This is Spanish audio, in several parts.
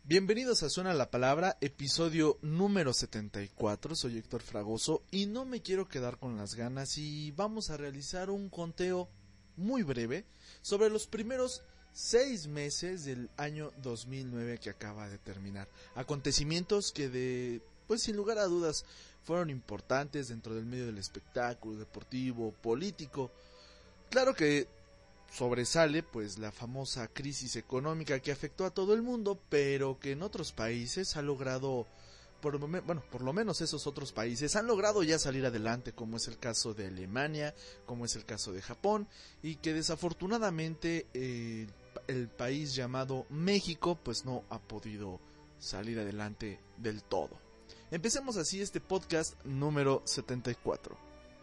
Bienvenidos a Suena la Palabra, episodio número 74, soy Héctor Fragoso y no me quiero quedar con las ganas y vamos a realizar un conteo muy breve sobre los primeros 6 meses del año 2009 que acaba de terminar. Acontecimientos que sin lugar a dudas fueron importantes dentro del medio del espectáculo, deportivo, político. Claro que sobresale pues la famosa crisis económica que afectó a todo el mundo, pero que en otros países ha logrado, por lo menos esos otros países han logrado ya salir adelante, como es el caso de Alemania, como es el caso de Japón, y que desafortunadamente el país llamado México pues no ha podido salir adelante del todo. Empecemos así este podcast número 74.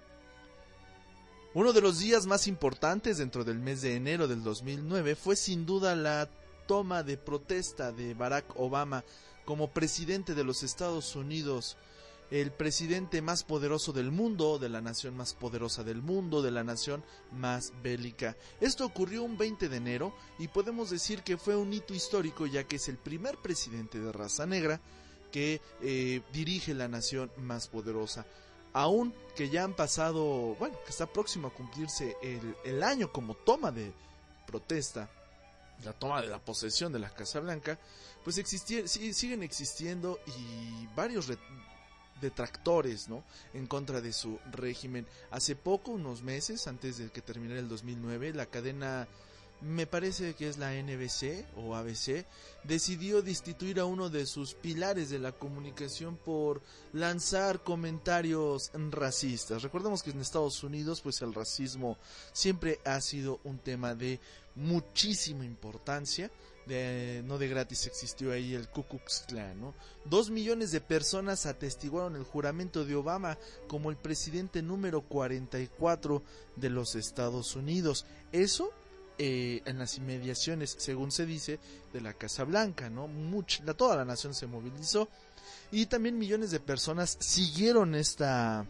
Uno de los días más importantes dentro del mes de enero del 2009 fue sin duda la toma de protesta de Barack Obama como presidente de los Estados Unidos, el presidente más poderoso del mundo, de la nación más poderosa del mundo, de la nación más bélica. Esto ocurrió un 20 de enero y podemos decir que fue un hito histórico, ya que es el primer presidente de raza negra que dirige la nación más poderosa. Aún que ya han pasado, que está próximo a cumplirse el año como toma de protesta, la toma de la posesión de la Casa Blanca, pues siguen existiendo y varios detractores, ¿no?, en contra de su régimen. Hace poco, unos meses antes de que terminara el 2009, la cadena, me parece que es la NBC o ABC, decidió destituir a uno de sus pilares de la comunicación por lanzar comentarios racistas. Recordemos que en Estados Unidos pues el racismo siempre ha sido un tema de muchísima importancia. No de gratis existió ahí el Ku Klux Klan, ¿no? 2 millones de personas atestiguaron el juramento de Obama como el presidente número 44 de los Estados Unidos. Eso en las inmediaciones, según se dice, de la Casa Blanca, ¿no? Toda la nación se movilizó y también millones de personas siguieron esta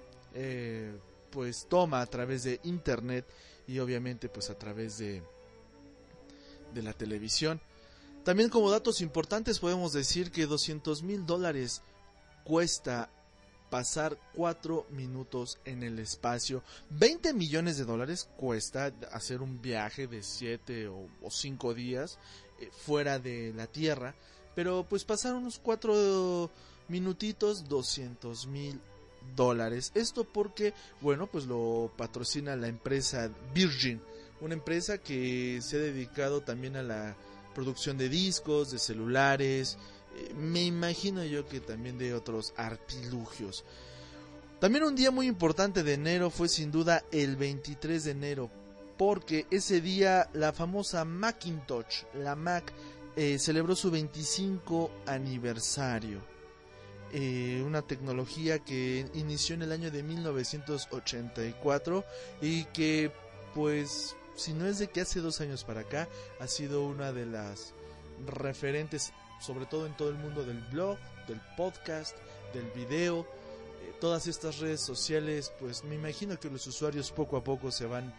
toma a través de internet y obviamente pues a través de la televisión. También como datos importantes podemos decir que $200,000 cuesta pasar 4 minutos en el espacio. $20 millones cuesta hacer un viaje de 7 o 5 días fuera de la Tierra, pero pues pasar unos 4 minutitos, $200,000. Esto porque, pues lo patrocina la empresa Virgin, una empresa que se ha dedicado también a la producción de discos, de celulares, me imagino yo que también de otros artilugios. También un día muy importante de enero fue sin duda el 23 de enero, porque ese día la famosa Macintosh, la Mac, celebró su 25 aniversario. Una tecnología que inició en el año de 1984 y que pues si no es de que hace 2 años para acá ha sido una de las referentes, sobre todo en todo el mundo del blog, del podcast, del video. Todas estas redes sociales, pues me imagino que los usuarios poco a poco se van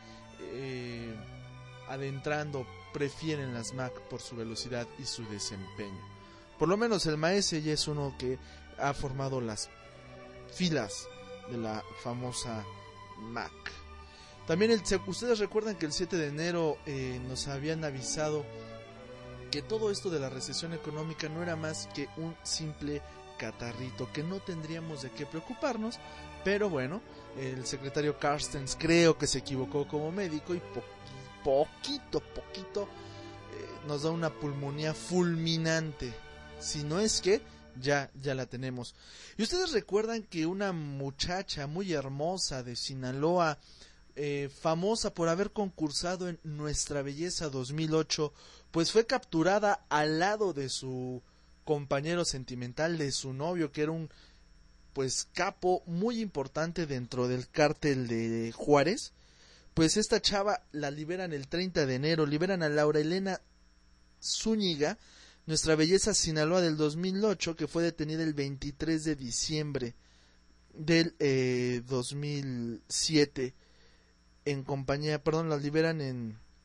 adentrando, prefieren las Mac por su velocidad y su desempeño. Por lo menos el Maese ya es uno que ha formado las filas de la famosa Mac. También ustedes recuerdan que el 7 de enero nos habían avisado que todo esto de la recesión económica no era más que un simple catarrito, que no tendríamos de qué preocuparnos, pero el secretario Carstens creo que se equivocó como médico y poquito nos da una pulmonía fulminante, si no es que ya la tenemos. Y ustedes recuerdan que una muchacha muy hermosa de Sinaloa, famosa por haber concursado en Nuestra Belleza 2008, pues fue capturada al lado de su compañero sentimental, de su novio, que era un capo muy importante dentro del cártel de Juárez. Pues esta chava la liberan el 30 de enero, liberan a Laura Elena Zúñiga, Nuestra Belleza Sinaloa del 2008, que fue detenida el 23 de diciembre del 2007 en compañía, la liberan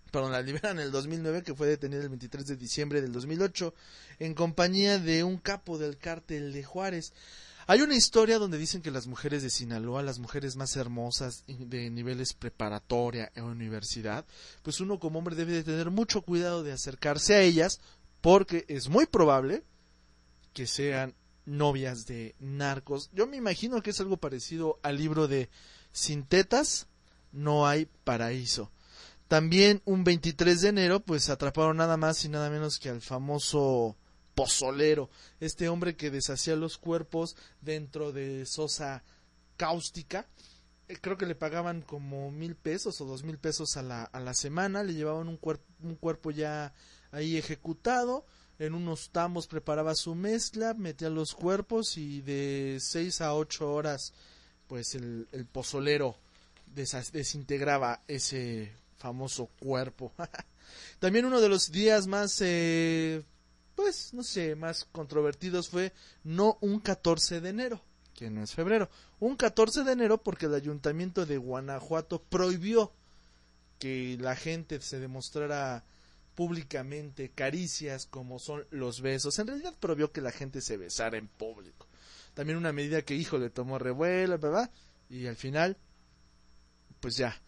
perdón, la liberan en el 2009, que fue detenida el 23 de diciembre del 2008 en compañía de un capo del cártel de Juárez. Hay una historia donde dicen que las mujeres de Sinaloa, las mujeres más hermosas de niveles preparatoria e universidad, pues uno como hombre debe de tener mucho cuidado de acercarse a ellas, porque es muy probable que sean novias de narcos. Yo me imagino que es algo parecido al libro de Sin tetas no hay paraíso. También un 23 de enero pues atraparon nada más y nada menos que al famoso pozolero, este hombre que deshacía los cuerpos dentro de sosa cáustica. Creo que le pagaban como 1,000 pesos o 2,000 pesos a la semana, le llevaban un cuerpo ya ahí ejecutado, en unos tambos preparaba su mezcla, metía los cuerpos y de 6 a 8 horas pues el pozolero desintegraba ese famoso cuerpo. También uno de los días más pues no sé, más controvertidos fue no un 14 de enero, que no es febrero, un 14 de enero porque el ayuntamiento de Guanajuato prohibió que la gente se demostrara públicamente caricias como son los besos. En realidad prohibió que la gente se besara en público. También una medida que, hijo, le tomó revuelo, ¿verdad? Y al final pues ya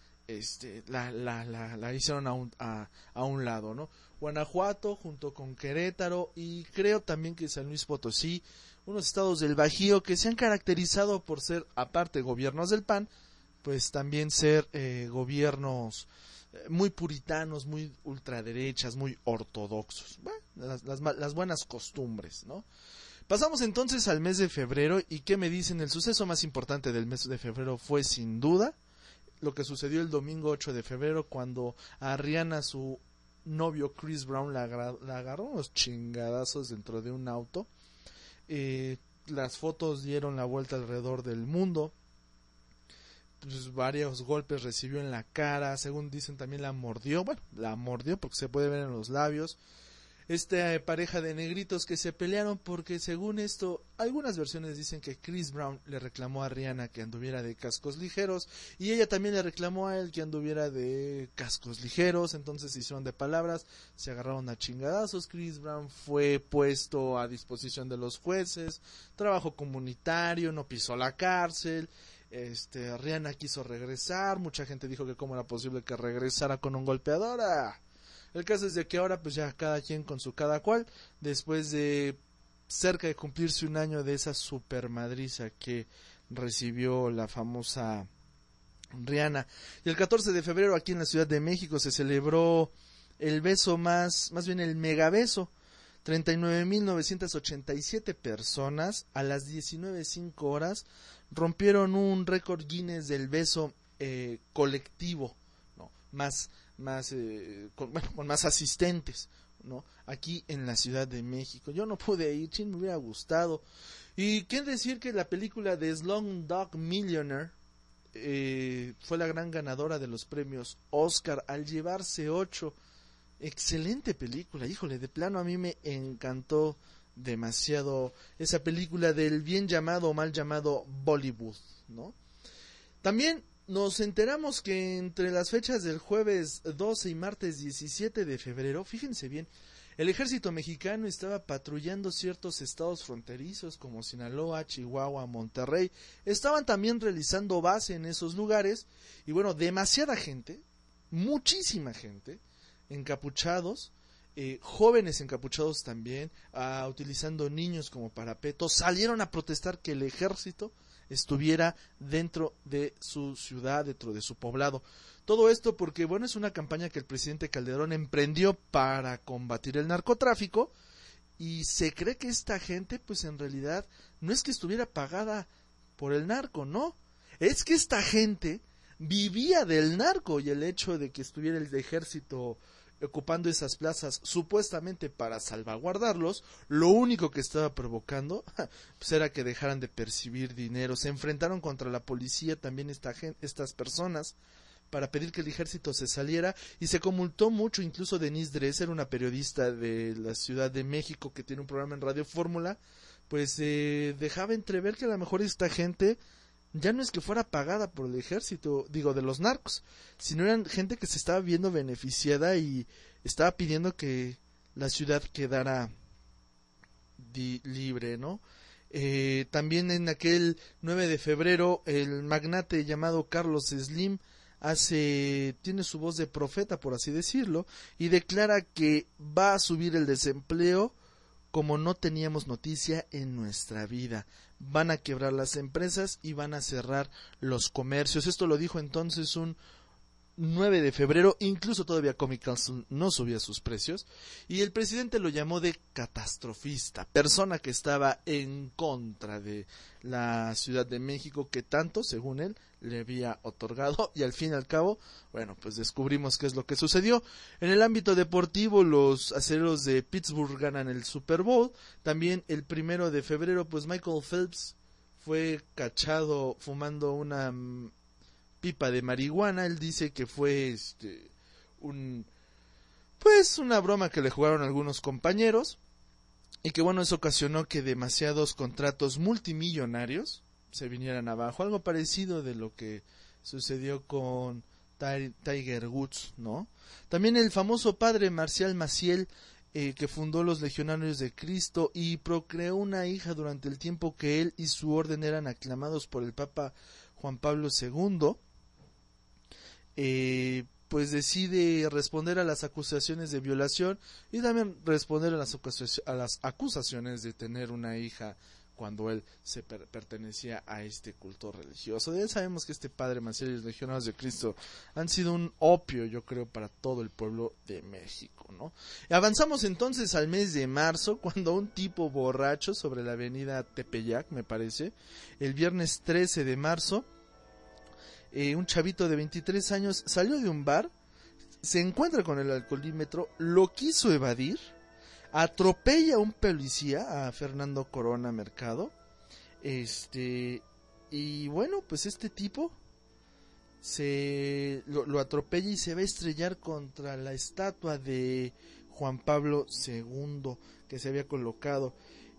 la hicieron a un lado, ¿no? Guanajuato junto con Querétaro y creo también que San Luis Potosí, unos estados del Bajío que se han caracterizado por ser, aparte gobiernos del PAN, pues también ser gobiernos muy puritanos, muy ultraderechas, muy ortodoxos. Bueno, las buenas costumbres, ¿no? Pasamos entonces al mes de febrero, y ¿qué me dicen? El suceso más importante del mes de febrero fue sin duda lo que sucedió el domingo 8 de febrero, cuando a Rihanna, su novio Chris Brown, la agarró unos chingadazos dentro de un auto. Las fotos dieron la vuelta alrededor del mundo. Pues varios golpes recibió en la cara, según dicen también la mordió porque se puede ver en los labios. Esta pareja de negritos que se pelearon porque, según esto, algunas versiones dicen que Chris Brown le reclamó a Rihanna que anduviera de cascos ligeros y ella también le reclamó a él que anduviera de cascos ligeros. Entonces se hicieron de palabras, se agarraron a chingadazos. Chris Brown fue puesto a disposición de los jueces, trabajo comunitario, no pisó la cárcel. Rihanna quiso regresar, mucha gente dijo que cómo era posible que regresara con un golpeador. El caso es de que ahora pues ya cada quien con su cada cual, después de cerca de cumplirse un año de esa super madriza que recibió la famosa Rihanna. Y el 14 de febrero aquí en la Ciudad de México se celebró el beso más bien el megabeso. 39,987 personas a las 19:05 horas rompieron un récord Guinness del beso colectivo, ¿no? Con más asistentes, ¿no? Aquí en la Ciudad de México. Yo no pude ir, me hubiera gustado. Y qué decir que la película de Slumdog Millionaire fue la gran ganadora de los premios Oscar al llevarse 8. Excelente película, híjole, de plano a mí me encantó demasiado esa película del bien llamado o mal llamado Bollywood, ¿no? También nos enteramos que entre las fechas del jueves 12 y martes 17 de febrero, fíjense bien, el ejército mexicano estaba patrullando ciertos estados fronterizos como Sinaloa, Chihuahua, Monterrey. Estaban también realizando base en esos lugares y bueno, demasiada gente, muchísima gente, encapuchados, jóvenes encapuchados también, utilizando niños como parapetos, salieron a protestar que el ejército estuviera dentro de su ciudad, dentro de su poblado. Todo esto porque, bueno, es una campaña que el presidente Calderón emprendió para combatir el narcotráfico, y se cree que esta gente, pues en realidad, no es que estuviera pagada por el narco, no, es que esta gente vivía del narco, y el hecho de que estuviera el ejército ocupando esas plazas supuestamente para salvaguardarlos, lo único que estaba provocando pues era que dejaran de percibir dinero. Se enfrentaron contra la policía también estas personas para pedir que el ejército se saliera, y se conmultó mucho. Incluso Denise Dresser, una periodista de la Ciudad de México que tiene un programa en Radio Fórmula, pues dejaba entrever que a lo mejor esta gente ya no es que fuera pagada por el ejército, digo, de los narcos, sino eran gente que se estaba viendo beneficiada y estaba pidiendo que la ciudad quedara libre, ¿no? También en aquel 9 de febrero el magnate llamado Carlos Slim tiene su voz de profeta, por así decirlo, y declara que va a subir el desempleo como no teníamos noticia en nuestra vida. Van a quebrar las empresas y van a cerrar los comercios. Esto lo dijo entonces un 9 de febrero, incluso todavía Comic Castle no subía sus precios, y el presidente lo llamó de catastrofista, persona que estaba en contra de la Ciudad de México que tanto, según él, le había otorgado, y al fin y al cabo, bueno, pues descubrimos qué es lo que sucedió. En el ámbito deportivo, los acereros de Pittsburgh ganan el Super Bowl. También el 1 de febrero, pues Michael Phelps fue cachado fumando una pipa de marihuana. Él dice que fue una broma que le jugaron algunos compañeros, y que bueno, eso ocasionó que demasiados contratos multimillonarios se vinieran abajo, algo parecido de lo que sucedió con Tiger Woods, ¿no? También el famoso padre Marcial Maciel, que fundó los Legionarios de Cristo y procreó una hija durante el tiempo que él y su orden eran aclamados por el Papa Juan Pablo II, pues decide responder a las acusaciones de violación y también responder a las acusaciones de tener una hija cuando él se pertenecía a este culto religioso. Ya sabemos que este padre Maciel y los Legionarios de Cristo han sido un opio, yo creo, para todo el pueblo de México, ¿no? Avanzamos entonces al mes de marzo, cuando un tipo borracho sobre la avenida Tepeyac, me parece, el viernes 13 de marzo, un chavito de 23 años salió de un bar, se encuentra con el alcoholímetro, lo quiso evadir, atropella a un policía, a Fernando Corona Mercado, y bueno, pues este tipo lo atropella y se va a estrellar contra la estatua de Juan Pablo II que se había colocado.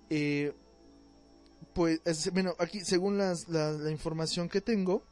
Pues bueno, aquí según la información que tengo,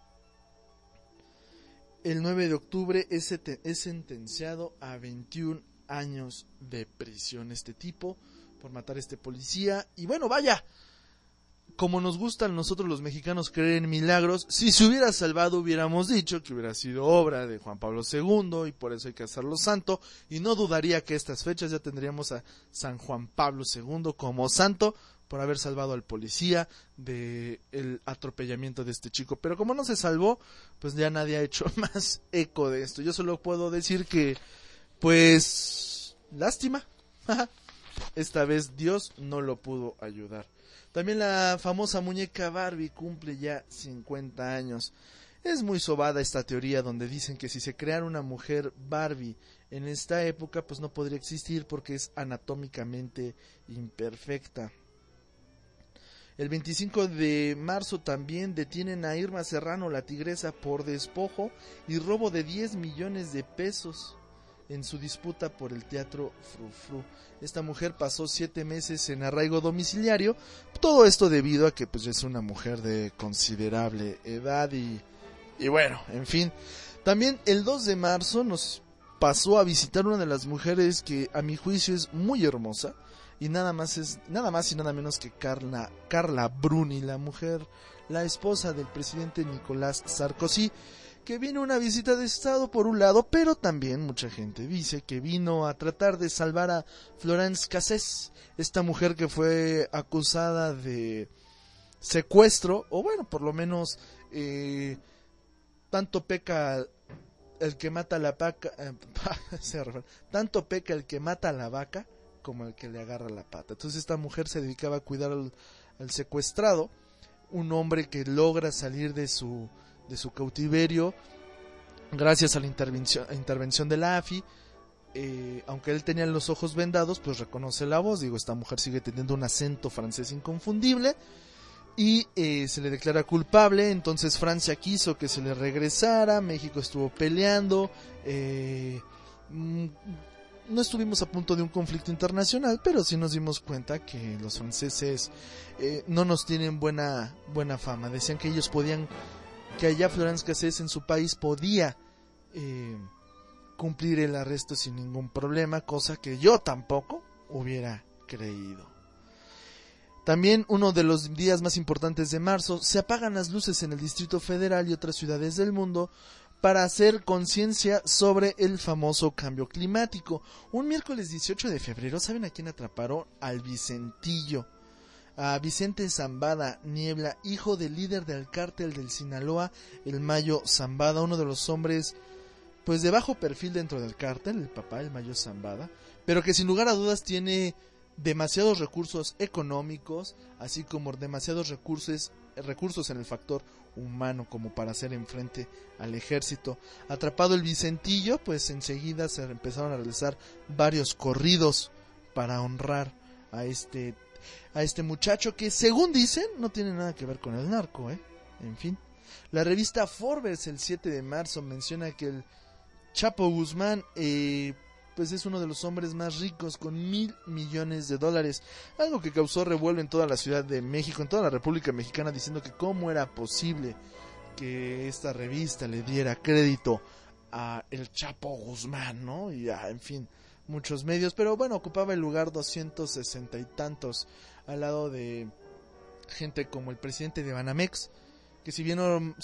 el 9 de octubre es sentenciado a 21 años de prisión este tipo por matar a este policía. Y bueno, vaya, como nos gustan nosotros los mexicanos creer en milagros, si se hubiera salvado hubiéramos dicho que hubiera sido obra de Juan Pablo II y por eso hay que hacerlo santo, y no dudaría que a estas fechas ya tendríamos a San Juan Pablo II como santo por haber salvado al policía del atropellamiento de este chico. Pero como no se salvó, pues ya nadie ha hecho más eco de esto. Yo solo puedo decir que, pues, lástima. Esta vez Dios no lo pudo ayudar. También la famosa muñeca Barbie cumple ya 50 años. Es muy sobada esta teoría donde dicen que si se creara una mujer Barbie en esta época, pues no podría existir porque es anatómicamente imperfecta. El 25 de marzo también detienen a Irma Serrano, la tigresa, por despojo y robo de 10 millones de pesos en su disputa por el Teatro Frufru. Esta mujer pasó 7 meses en arraigo domiciliario, todo esto debido a que pues es una mujer de considerable edad y bueno, en fin. También el 2 de marzo nos pasó a visitar una de las mujeres que a mi juicio es muy hermosa, y nada más y nada menos que Carla Bruni, la esposa del presidente Nicolás Sarkozy, que vino a una visita de estado por un lado, pero también mucha gente dice que vino a tratar de salvar a Florence Cassés, esta mujer que fue acusada de secuestro, o bueno, por lo menos tanto peca el que mata la vaca, tanto peca el que mata a la vaca como el que le agarra la pata. Entonces esta mujer se dedicaba a cuidar al secuestrado, un hombre que logra salir de su cautiverio gracias a la intervención de la AFI. Aunque él tenía los ojos vendados, pues reconoce la voz. Esta mujer sigue teniendo un acento francés inconfundible y se le declara culpable. Entonces Francia quiso que se le regresara, México estuvo peleando, no estuvimos a punto de un conflicto internacional, pero sí nos dimos cuenta que los franceses no nos tienen buena fama. Decían que ellos podían, que allá Florence Cassés en su país podía cumplir el arresto sin ningún problema, cosa que yo tampoco hubiera creído. También uno de los días más importantes de marzo, se apagan las luces en el Distrito Federal y otras ciudades del mundo para hacer conciencia sobre el famoso cambio climático. Un miércoles 18 de febrero, ¿saben a quién atraparon? Al Vicentillo, a Vicente Zambada Niebla, hijo del líder del cártel del Sinaloa, el Mayo Zambada, uno de los hombres pues de bajo perfil dentro del cártel, el papá, el Mayo Zambada, pero que sin lugar a dudas tiene demasiados recursos económicos, así como demasiados recursos en el factor humano como para hacer enfrente al ejército. Atrapado el Vicentillo, pues enseguida se empezaron a realizar varios corridos para honrar a este muchacho que, según dicen, no tiene nada que ver con el narco, En fin, la revista Forbes el 7 de marzo menciona que el Chapo Guzmán pues es uno de los hombres más ricos, con $1,000 millones, algo que causó revuelo en toda la Ciudad de México, en toda la República Mexicana, diciendo que cómo era posible que esta revista le diera crédito a el Chapo Guzmán, ¿no? Y en fin, muchos medios, pero bueno, ocupaba el lugar 260 y tantos, al lado de gente como el presidente de Banamex, que si bien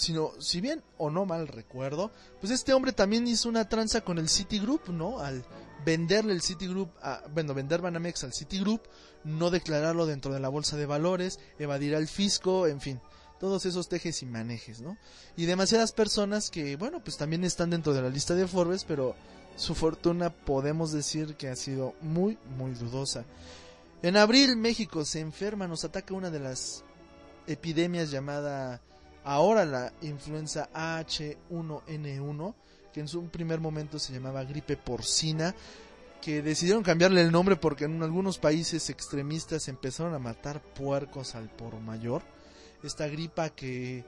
o no mal recuerdo, pues este hombre también hizo una tranza con el Citigroup, ¿no? Al venderle el Citigroup, vender Banamex al Citigroup, no declararlo dentro de la bolsa de valores, evadir al fisco, en fin, todos esos tejes y manejes, ¿no? Y demasiadas personas que, bueno, pues también están dentro de la lista de Forbes, pero su fortuna podemos decir que ha sido muy, muy dudosa. En abril, México se enferma, nos ataca una de las epidemias llamada ahora la influenza H1N1, que en un primer momento se llamaba gripe porcina, que decidieron cambiarle el nombre porque en algunos países extremistas empezaron a matar puercos al por mayor. Esta gripe que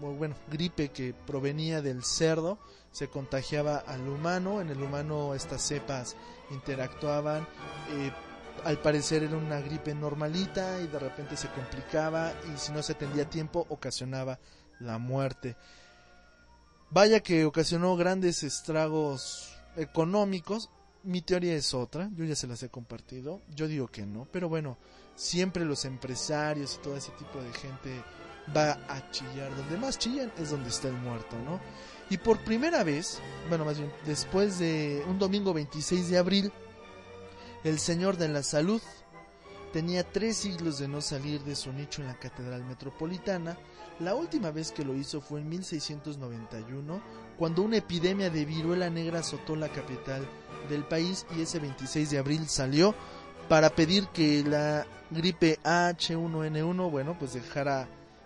provenía del cerdo se contagiaba al humano. En el humano estas cepas interactuaban, al parecer era una gripe normalita y de repente se complicaba, y si no se atendía a tiempo ocasionaba la muerte. Vaya que ocasionó grandes estragos económicos. Mi teoría es otra, yo ya se las he compartido, yo digo que no, pero bueno, siempre los empresarios y todo ese tipo de gente va a chillar. Donde más chillan es donde está el muerto, ¿no? Y por primera vez, bueno, más bien después de un domingo 26 de abril, el Señor de la Salud tenía 3 siglos de no salir de su nicho en la Catedral Metropolitana. La última vez que lo hizo fue en 1691, cuando una epidemia de viruela negra azotó la capital del país, y ese 26 de abril salió para pedir que la gripe H1N1, bueno, pues dejara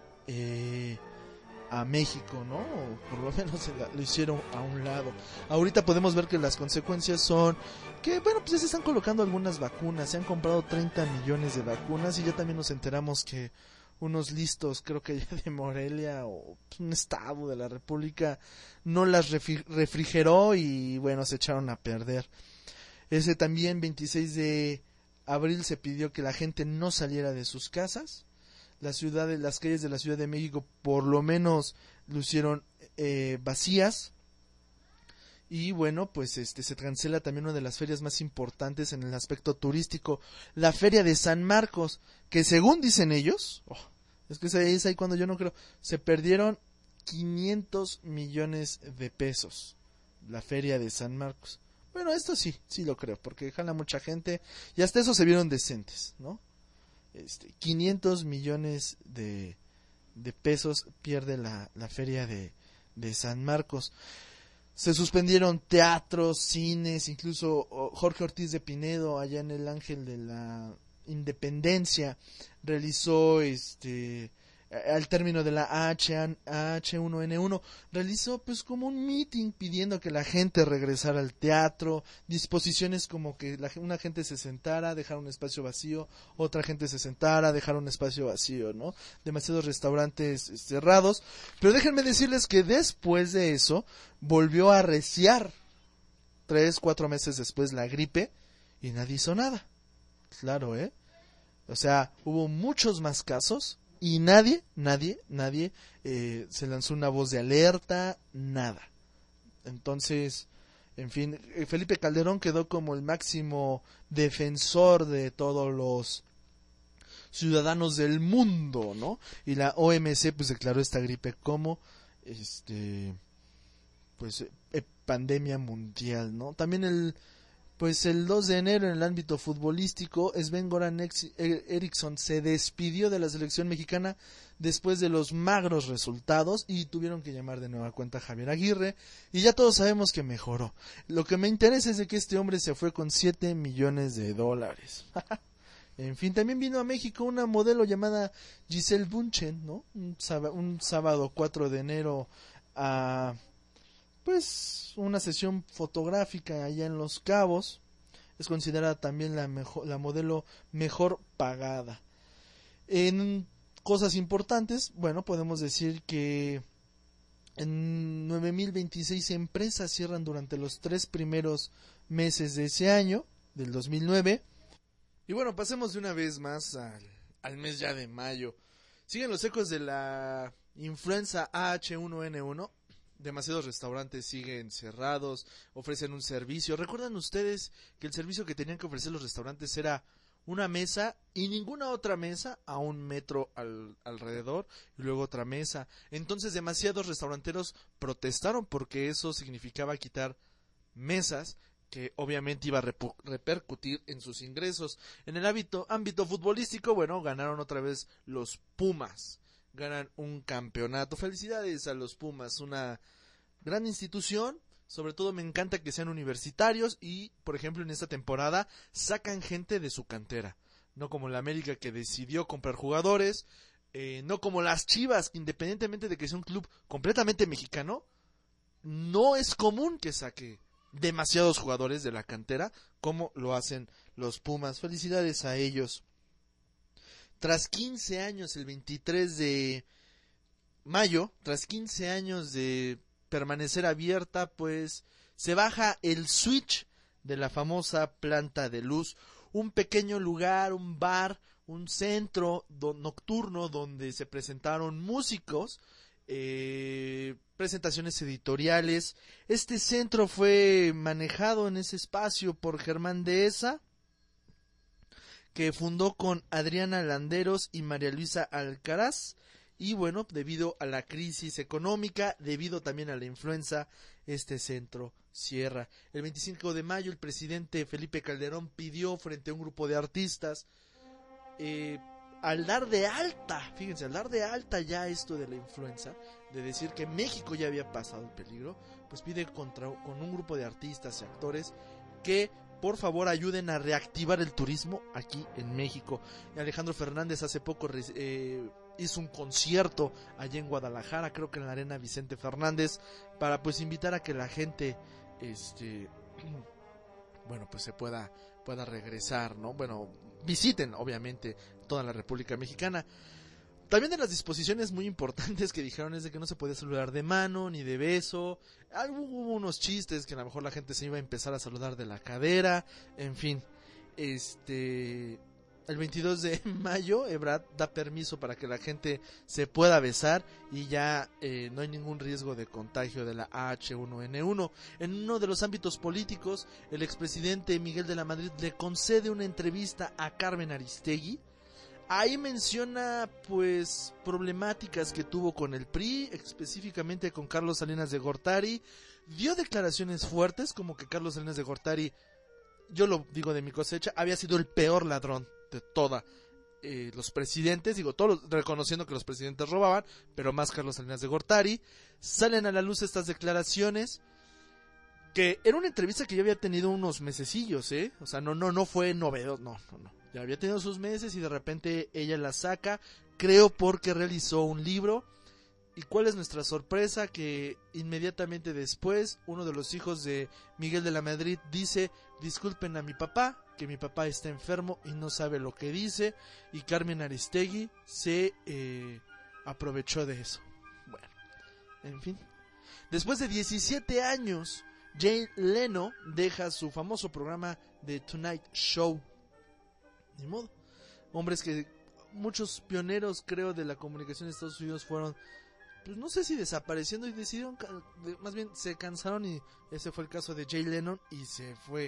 a México, ¿no? O por lo menos lo hicieron a un lado. Ahorita podemos ver que las consecuencias son que, bueno, pues ya se están colocando algunas vacunas, se han comprado 30 millones de vacunas, y ya también nos enteramos que unos listos, creo que ya de Morelia o un estado de la República, no las refrigeró y bueno, se echaron a perder. Ese también 26 de abril se pidió que la gente no saliera de sus casas. Las calles de la Ciudad de México por lo menos lucieron vacías. Y bueno, pues se cancela también una de las ferias más importantes en el aspecto turístico, la Feria de San Marcos, que según dicen ellos, es que es ahí cuando yo no creo, se perdieron 500 millones de pesos, la Feria de San Marcos. Bueno, esto sí lo creo, porque jala mucha gente, y hasta eso se vieron decentes, ¿no? 500 millones de pesos pierde la Feria de San Marcos. Se suspendieron teatros, cines, incluso Jorge Ortiz de Pinedo, allá en el Ángel de la Independencia, realizó al término de la H1N1, realizó pues como un meeting pidiendo que la gente regresara al teatro, disposiciones como que una gente se sentara, dejar un espacio vacío, otra gente se sentara, dejar un espacio vacío, ¿no? Demasiados restaurantes cerrados, pero déjenme decirles que después de eso volvió a arreciar 3-4 meses después la gripe, y nadie hizo nada. Claro, o sea, hubo muchos más casos y nadie se lanzó una voz de alerta, nada. Entonces, en fin, Felipe Calderón quedó como el máximo defensor de todos los ciudadanos del mundo, ¿no? Y la OMC pues declaró esta gripe como pandemia mundial, ¿no? También el 2 de enero en el ámbito futbolístico, Sven-Goran Eriksson se despidió de la selección mexicana después de los magros resultados y tuvieron que llamar de nueva cuenta a Javier Aguirre y ya todos sabemos que mejoró. Lo que me interesa es de que este hombre se fue con $7 millones. En fin, también vino a México una modelo llamada Giselle Bunchen, ¿no? Un sábado 4 de enero a una sesión fotográfica allá en Los Cabos. Es considerada también la modelo mejor pagada. En cosas importantes, podemos decir que en 9.026 empresas cierran durante los 3 primeros meses de ese año, del 2009. Y pasemos de una vez más al mes ya de mayo. Siguen los ecos de la influenza H1N1. Demasiados restaurantes siguen cerrados, ofrecen un servicio. ¿Recuerdan ustedes que el servicio que tenían que ofrecer los restaurantes era una mesa y ninguna otra mesa a 1 metro alrededor y luego otra mesa? Entonces demasiados restauranteros protestaron porque eso significaba quitar mesas, que obviamente iba a repercutir en sus ingresos. En el ámbito futbolístico, ganaron otra vez los Pumas. Ganan un campeonato. Felicidades a los Pumas, una gran institución. Sobre todo me encanta que sean universitarios y, por ejemplo, en esta temporada sacan gente de su cantera. No como la América, que decidió comprar jugadores. No como las Chivas, que independientemente de que sea un club completamente mexicano, no es común que saque demasiados jugadores de la cantera como lo hacen los Pumas. Felicidades a ellos. Tras 15 años, el 23 de mayo, tras 15 años de permanecer abierta, se baja el switch de la famosa planta de luz, un pequeño lugar, un bar, un centro nocturno donde se presentaron músicos, presentaciones editoriales. Este centro fue manejado en ese espacio por Germán Dehesa, que fundó con Adriana Landeros y María Luisa Alcaraz. Y debido a la crisis económica, debido también a la influenza, este centro cierra. El 25 de mayo el presidente Felipe Calderón pidió frente a un grupo de artistas, al dar de alta ya esto de la influenza, de decir que México ya había pasado el peligro, pide con un grupo de artistas y actores que por favor ayuden a reactivar el turismo aquí en México. Alejandro Fernández hace poco hizo un concierto allá en Guadalajara, creo que en la Arena Vicente Fernández, para invitar a que la gente se pueda regresar, ¿no? Visiten obviamente toda la República Mexicana. También de las disposiciones muy importantes que dijeron es de que no se podía saludar de mano ni de beso. Hubo unos chistes que a lo mejor la gente se iba a empezar a saludar de la cadera. En fin, el 22 de mayo Ebrard da permiso para que la gente se pueda besar y ya no hay ningún riesgo de contagio de la H1N1. En uno de los ámbitos políticos, el expresidente Miguel de la Madrid le concede una entrevista a Carmen Aristegui. Ahí menciona problemáticas que tuvo con el PRI, específicamente con Carlos Salinas de Gortari. Dio declaraciones fuertes, como que Carlos Salinas de Gortari, yo lo digo de mi cosecha, había sido el peor ladrón de todos los presidentes, reconociendo que los presidentes robaban, pero más Carlos Salinas de Gortari. Salen a la luz estas declaraciones, que era una entrevista que ya había tenido unos mesecillos, o sea, no fue novedoso, no. Ya había tenido sus meses y de repente ella la saca, creo porque realizó un libro. ¿Y cuál es nuestra sorpresa? Que inmediatamente después uno de los hijos de Miguel de la Madrid dice: disculpen a mi papá, que mi papá está enfermo y no sabe lo que dice. Y Carmen Aristegui se aprovechó de eso. Bueno, en fin. Después de 17 años Jay Leno deja su famoso programa The Tonight Show. Ni modo. Hombres que muchos pioneros, creo, de la comunicación de Estados Unidos fueron, pues no sé si desapareciendo, y decidieron, más bien se cansaron, y ese fue el caso de Jay Leno y se fue.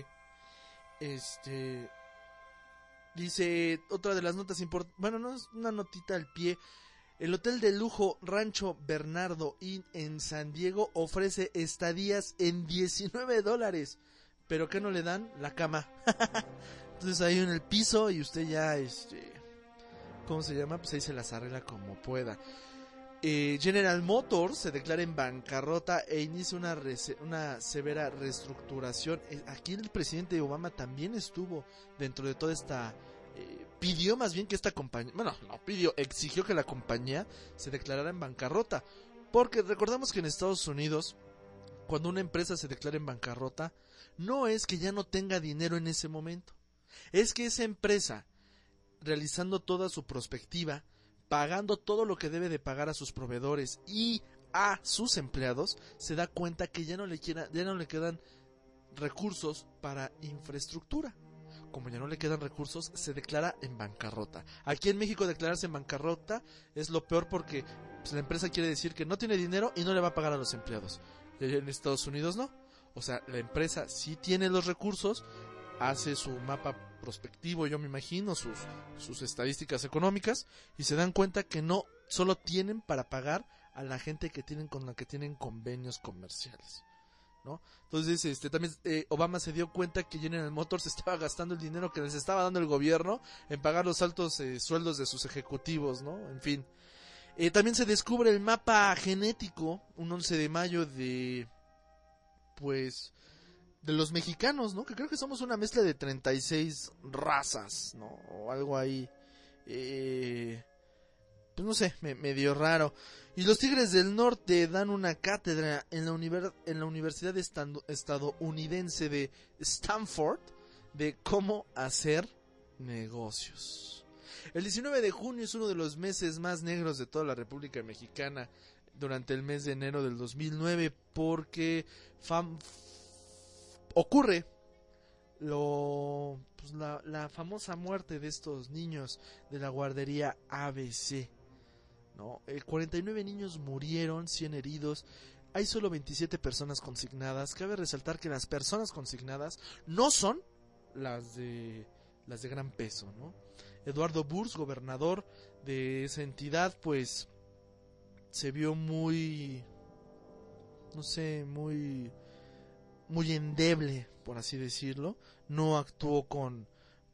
Dice otra de las notas importantes, bueno, no es una notita al pie. El hotel de lujo Rancho Bernardo Inn en San Diego ofrece estadías en $19, pero ¿qué no le dan? La cama. Entonces ahí en el piso y usted ya, ¿cómo se llama? Pues ahí se las arregla como pueda. General Motors se declara en bancarrota e inicia una severa reestructuración. Aquí el presidente Obama también estuvo dentro de toda esta... pidió más bien que esta compañía... Bueno, no pidió, exigió que la compañía se declarara en bancarrota. Porque recordamos que en Estados Unidos, cuando una empresa se declara en bancarrota, no es que ya no tenga dinero en ese momento. Es que esa empresa, realizando toda su prospectiva, pagando todo lo que debe de pagar a sus proveedores y a sus empleados, se da cuenta que ya no le quedan recursos para infraestructura. Como ya no le quedan recursos, se declara en bancarrota. Aquí en México declararse en bancarrota es lo peor, porque pues, la empresa quiere decir que no tiene dinero y no le va a pagar a los empleados. Y en Estados Unidos no. O sea, la empresa sí tiene los recursos, hace su mapa prospectivo, yo me imagino, sus estadísticas económicas, y se dan cuenta que no solo tienen para pagar a la gente que tienen, con la que tienen convenios comerciales, ¿no? Entonces, también Obama se dio cuenta que General Motors estaba gastando el dinero que les estaba dando el gobierno en pagar los altos sueldos de sus ejecutivos, ¿no? En fin. También se descubre el mapa genético, un 11 de mayo de los mexicanos, ¿no? Que creo que somos una mezcla de 36 razas, ¿no? O algo ahí. Pues no sé, medio raro. Y los Tigres del Norte dan una cátedra en la Universidad estadounidense de Stanford de cómo hacer negocios. El 19 de junio es uno de los meses más negros de toda la República Mexicana durante el mes de enero del 2009, porque ocurre la famosa muerte de estos niños de la guardería ABC, ¿no? 49 niños murieron, 100 heridos. Hay solo 27 personas consignadas. Cabe resaltar que las personas consignadas no son las de gran peso, ¿no? Eduardo Burrs, gobernador de esa entidad, pues se vio muy, no sé, muy endeble, por así decirlo. No actuó con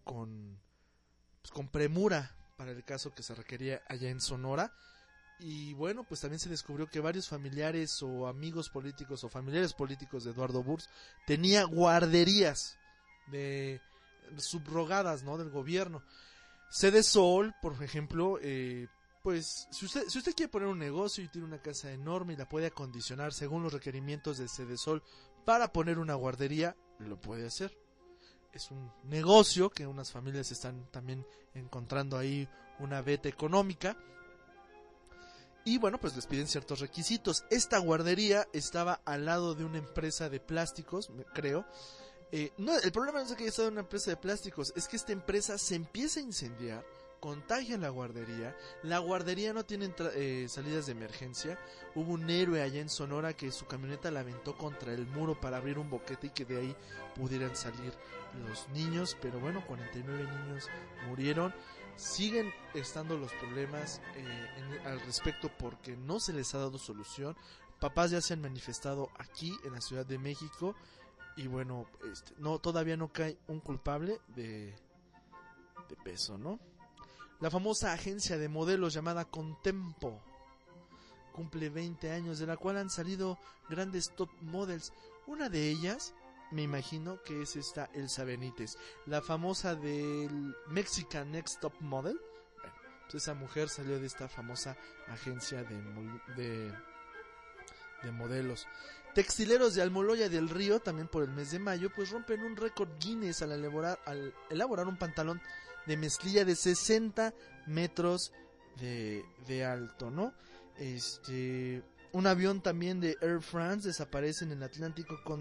premura para el caso que se requería allá en Sonora. Y bueno, pues también se descubrió que varios familiares o amigos políticos o familiares políticos de Eduardo Burrs tenía guarderías subrogadas, ¿no?, del gobierno. Sede Sol, por ejemplo, pues si usted quiere poner un negocio y tiene una casa enorme y la puede acondicionar según los requerimientos de Sede Sol para poner una guardería, lo puede hacer. Es un negocio que unas familias están también encontrando ahí una veta económica. Y bueno, pues les piden ciertos requisitos. Esta guardería estaba al lado de una empresa de plásticos, creo. No, el problema no es que haya estado en una empresa de plásticos, es que esta empresa se empieza a incendiar, contagia la guardería no tiene salidas de emergencia. Hubo un héroe allá en Sonora que su camioneta la aventó contra el muro para abrir un boquete y que de ahí pudieran salir los niños, pero bueno, 49 niños murieron. Siguen estando los problemas al respecto porque no se les ha dado solución. Papás ya se han manifestado aquí en la Ciudad de México y bueno, todavía no cae un culpable de peso, ¿no? La famosa agencia de modelos llamada Contempo cumple 20 años, de la cual han salido grandes top models. Una de ellas, me imagino que es esta Elsa Benítez, la famosa del Mexican Next Top Model. Bueno, pues esa mujer salió de esta famosa agencia de modelos. Textileros de Almoloya del Río, también por el mes de mayo, pues rompen un récord Guinness al elaborar un pantalón de mezclilla de 60 metros de alto, ¿no? Un avión también de Air France desaparece en el Atlántico con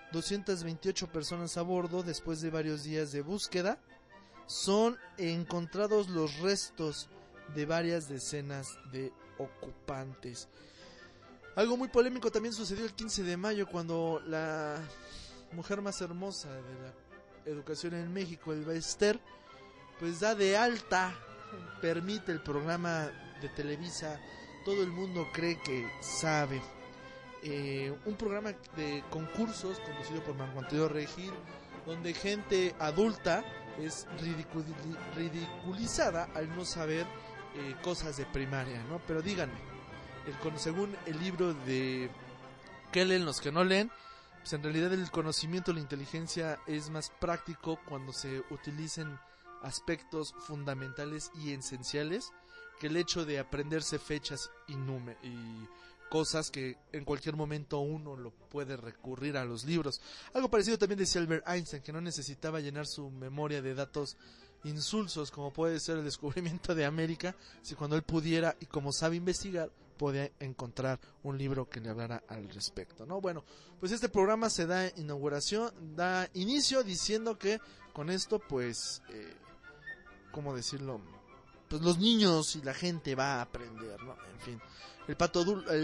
228 personas a bordo. Después de varios días de búsqueda, son encontrados los restos de varias decenas de ocupantes. Algo muy polémico también sucedió el 15 de mayo cuando la mujer más hermosa de la educación en México, Elba Ester, pues da de alta, permite el programa de Televisa, todo el mundo cree que sabe, un programa de concursos conducido por Marco Antonio Regil, donde gente adulta es ridiculizada al no saber cosas de primaria, ¿no? Pero díganme, según el libro de ¿Qué leen los que no leen? Pues en realidad el conocimiento, la inteligencia es más práctico cuando se utilicen aspectos fundamentales y esenciales que el hecho de aprenderse fechas y cosas que en cualquier momento uno lo puede recurrir a los libros. Algo parecido también decía Albert Einstein, que no necesitaba llenar su memoria de datos insulsos como puede ser el descubrimiento de América, si cuando él pudiera y como sabe investigar podía encontrar un libro que le hablara al respecto, ¿no? Bueno, pues este programa se da inicio diciendo que con esto pues ¿cómo decirlo? Pues los niños y la gente va a aprender, ¿no? En fin, el pato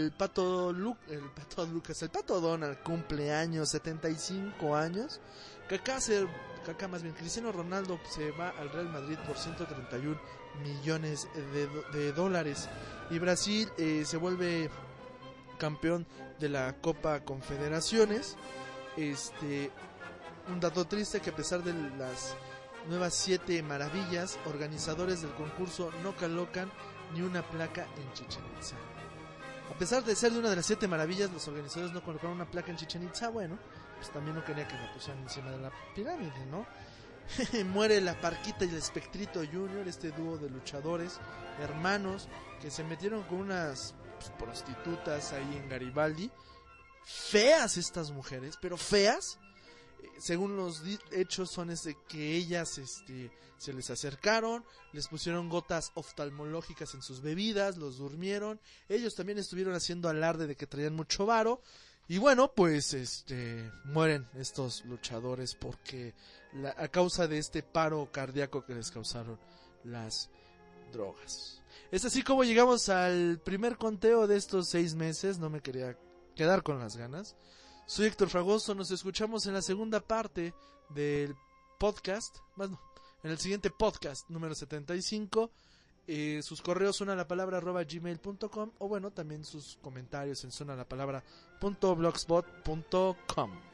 Donald cumple años, 75 años. Cristiano Ronaldo se va al Real Madrid por 131 millones de dólares. Y Brasil se vuelve campeón de la Copa Confederaciones. Un dato triste, que a pesar de las nuevas 7 maravillas, organizadores del concurso no colocan ni una placa en Chichén Itzá. A pesar de ser de una de las 7 maravillas, los organizadores no colocaron una placa en Chichén Itzá. Bueno, pues también no quería que la pusieran encima de la pirámide, ¿no? Muere la Parquita y el Espectrito Junior, este dúo de luchadores, hermanos, que se metieron con unas prostitutas ahí en Garibaldi. Feas estas mujeres, pero feas. Según los hechos son que ellas se les acercaron, les pusieron gotas oftalmológicas en sus bebidas, los durmieron. Ellos también estuvieron haciendo alarde de que traían mucho varo. Y bueno, pues mueren estos luchadores porque a causa de este paro cardíaco que les causaron las drogas. Es así como llegamos al primer conteo de estos 6 meses. No me quería quedar con las ganas. Soy Héctor Fragoso, nos escuchamos en la segunda parte del podcast, en el siguiente podcast número 75. Sus correos son sonalapalabra@gmail.com o bueno, también sus comentarios en sonalapalabra.blogspot.com.